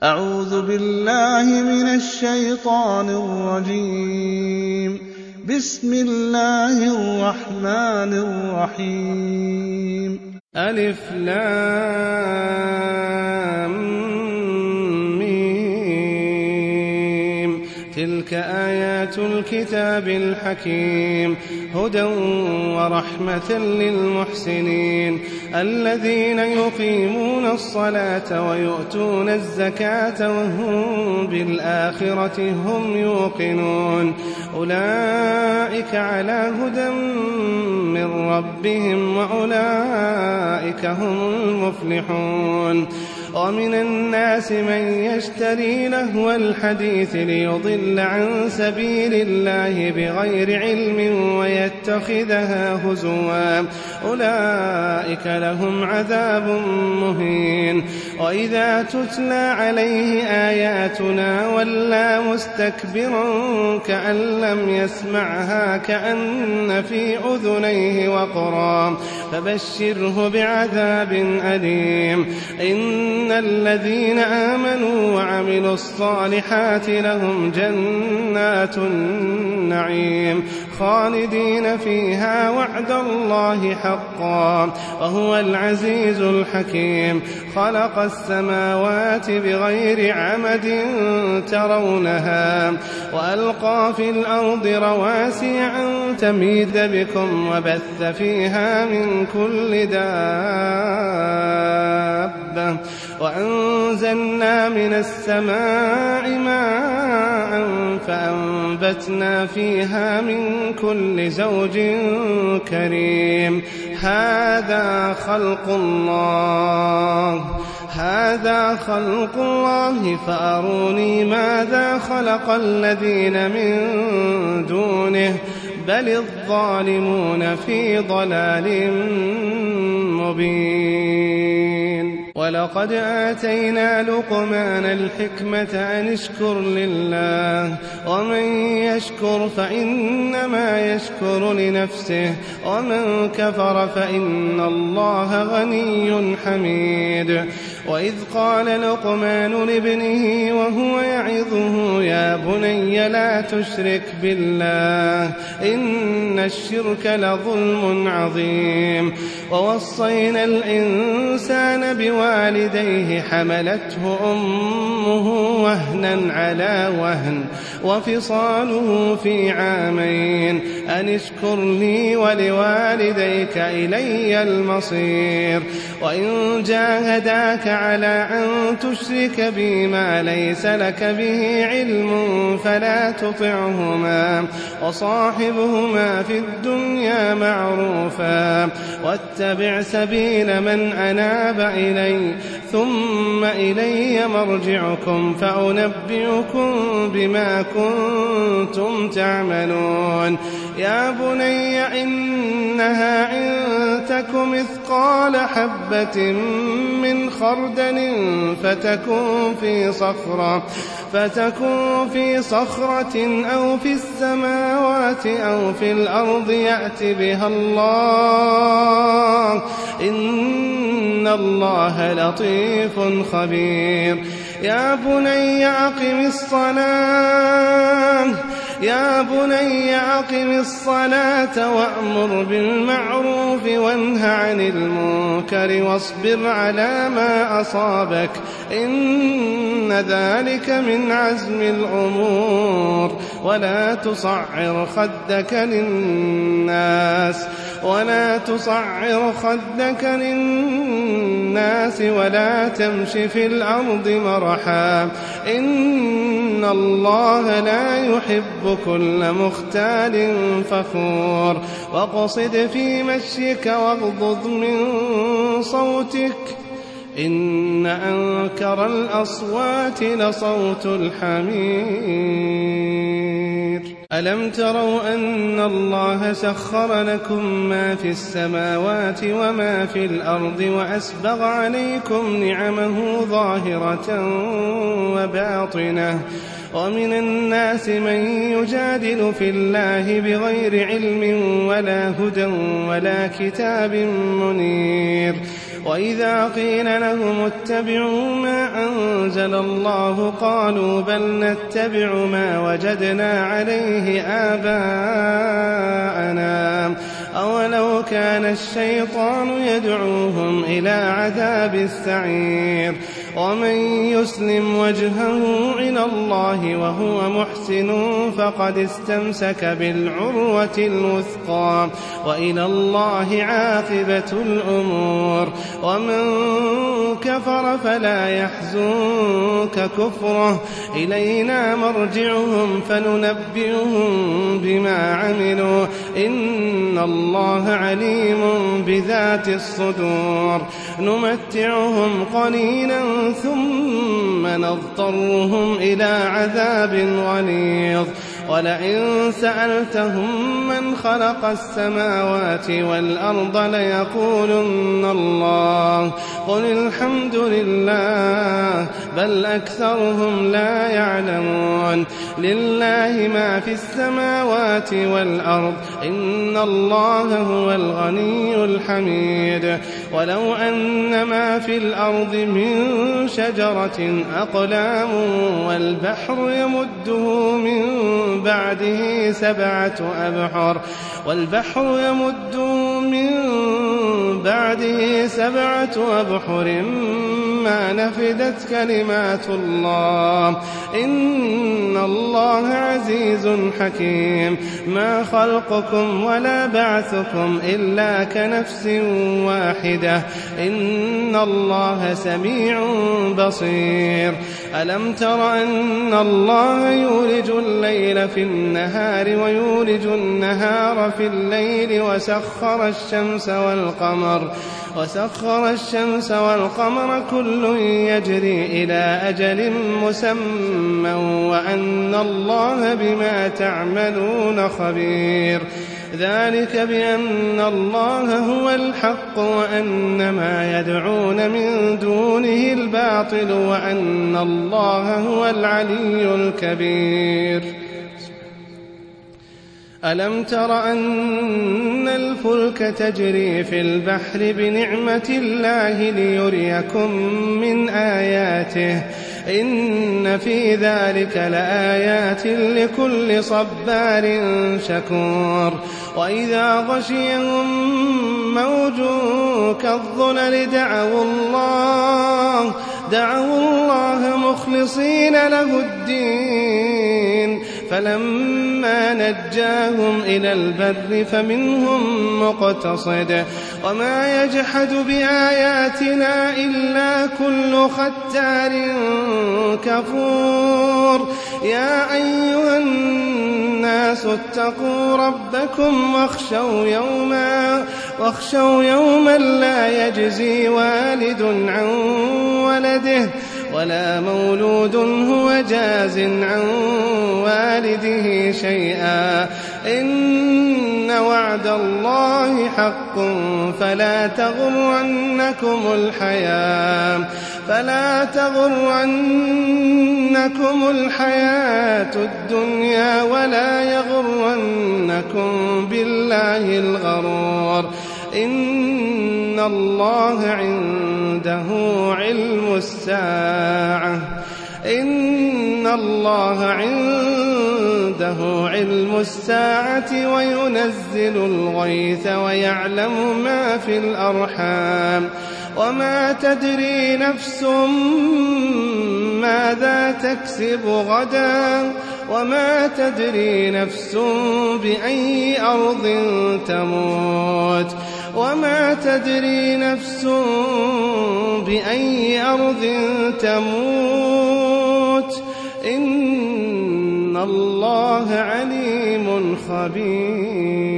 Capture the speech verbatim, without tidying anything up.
أعوذ بالله من الشيطان الرجيم. بسم الله الرحمن الرحيم. ألف لام ميم. تلك آيات الكتاب الحكيم هدى ورحمة للمحسنين الذين يقيمون الصلاة ويؤتون الزكاة وهم بالآخرة هم يوقنون أولئك على هدى من ربهم وأولئك هم المفلحون. ومن الناس من يشتري لهو الحديث ليضل عن سبيل الله بغير علم ويتخذها هزوا أولئك لهم عذاب مهين. وإذا تتلى عليه آياتنا ولى مستكبرا كأن لم يسمعها كأن في أذنيه وقرا فبشره بعذاب أليم. إن الذين آمنوا وعملوا الصالحات لهم جنات النعيم خالدين فيها وعد الله حقا وهو العزيز الحكيم. خلق السماوات بغير عمد ترونها وألقى في الأرض رواسي أن تميد بكم وبث فيها من كل دابة وأنزلنا من السماء ماء فأنبتنا فيها من كل زوج كريم. هذا خلق الله هذا خلق الله فأروني ماذا خلق الذين من دونه بل الظالمون في ضلال مبين. ولقد آتينا لقمان الحكمة أن اشكر لله ومن يشكر فإنما يشكر لنفسه ومن كفر فإن الله غني حميد. وإذ قال لقمان لابنه وهو يعظه يا بني لا تشرك بالله إن الشرك لظلم عظيم. ووصينا الإنسان بوالديه حملته أمه وهنا على وهن وفصاله في عامين أن اشكر لي ولوالديك إلي المصير. وإن جاهداك على أن تشرك بي ما ليس لك به علم فلا تطعهما وصاحبهما في الدنيا معروفا واتبع سبيل من أناب إلي ثم إلي مرجعكم فأنبئكم بما كنتم تعملون. يا بني إنها إن تك مثقال حبة من خردل فتكون في صخرة فتكون في صخرة أو في السماوات أو في الأرض يأت بها الله إن الله لطيف خبير. يا بني أقم الصلاة يا بني أقم الصلاة وأمر بالمعروف وانه عن المنكر واصبر على ما أصابك إن ذلك من عزم الأمور. ولا تصعر خدك للناس ولا تصعر خدك للناس ولا تمش في الأرض مرحا إن الله لا يحب كل مختال فخور. واقصد في مشيك واغضض من صوتك إن أنكر الأصوات لصوت الحمير. ألم تروا أن الله سخر لكم ما في السماوات وما في الأرض وأسبغ عليكم نعمه ظاهرة وباطنة ومن الناس من يجادل في الله بغير علم ولا هدى ولا كتاب منير وإذا قيل لهم اتبعوا ما أنزل الله قالوا بل نتبع ما وجدنا عليه آباءنا أولو كان الشيطان يدعوهم إلى عذاب السعير ومن يسلم وجهه إلى الله وهو محسن فقد استمسك بالعروة الوثقى وإلى الله عاقبة الأمور ومن كفر فلا يحزنك كفره إلينا مرجعهم فننبئهم بما عملوا إن الله عليم بذات الصدور نمتعهم قليلا ثم نضطرهم إلى عذاب غليظ ولئن سألتهم من خلق السماوات والأرض ليقولن الله قل الحمد لله بل أكثرهم لا يعلمون لله ما في السماوات والأرض إن الله هو الغني الحميد ولو أن ما في الأرض من شجرة أقلام والبحر يمده من بعده سبعة أبحر والبحر يمده من بعده سبعة أبحر ما نفدت كلمات الله إن الله عزيز حكيم ما خلقكم ولا بعثكم إلا كنفس واحدة إن الله سميع بصير ألم تر أن الله يولج الليل في النهار ويولج النهار في الليل وسخر الشمس والقمر وسخر الشمس والقمر كل يجري إلى أجل مسمى وأن الله بما تعملون خبير ذلك بأن الله هو الحق وأن ما يدعون من دونه الباطل وأن الله هو العلي الكبير ألم تر أن الفلك تجري في البحر بنعمة الله ليريكم من آياته إن في ذلك لآيات لكل صبار شكور وإذا غشيهم موج كالظلل دعوا الله دعوا الله مخلصين له الدين فلما نجاهم إلى البر فمنهم مقتصد وما يجحد بآياتنا إلا كل ختار كفور يا أيها الناس اتقوا ربكم واخشوا يوما واخشوا يوما لا يجزي والد عن ولده ولا مولود هو جاز عن والده شيئا إن وعد الله حق فلا تغرنكم الحياة فلا تغرنكم الحياة الدنيا ولا يغرنكم بالله الغرور إن الله عنده علم الساعة إن الله عنده علم الساعة وينزل الغيث ويعلم ما في الأرحام وما تدري نفس ماذا تكسب غدا وما تدري نفس بأي أرض تموت وما تدري نفس بأي أرض تموت إن الله عليم خبير